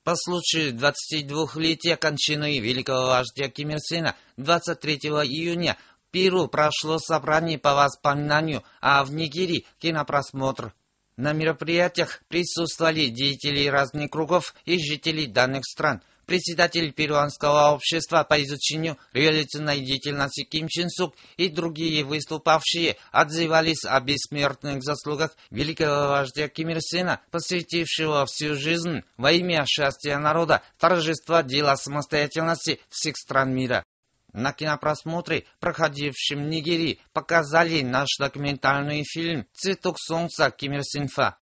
По случаю 22-летия кончины великого вождя Ким Ир Сена 23 июня в Перу прошло собрание по воспоминанию, а в Нигерии кинопросмотр. На мероприятиях присутствовали деятели разных кругов и жители данных стран. Председатель перуанского общества по изучению революционной деятельности Ким Чен Сук и другие выступавшие отзывались о бессмертных заслугах великого вождя Ким Ир Сена, посвятившего всю жизнь во имя счастья народа, торжества дела самостоятельности всех стран мира. На кинопросмотре, проходившем в Нигерии, показали наш документальный фильм «Цветок солнца Ким Ир Сенфа».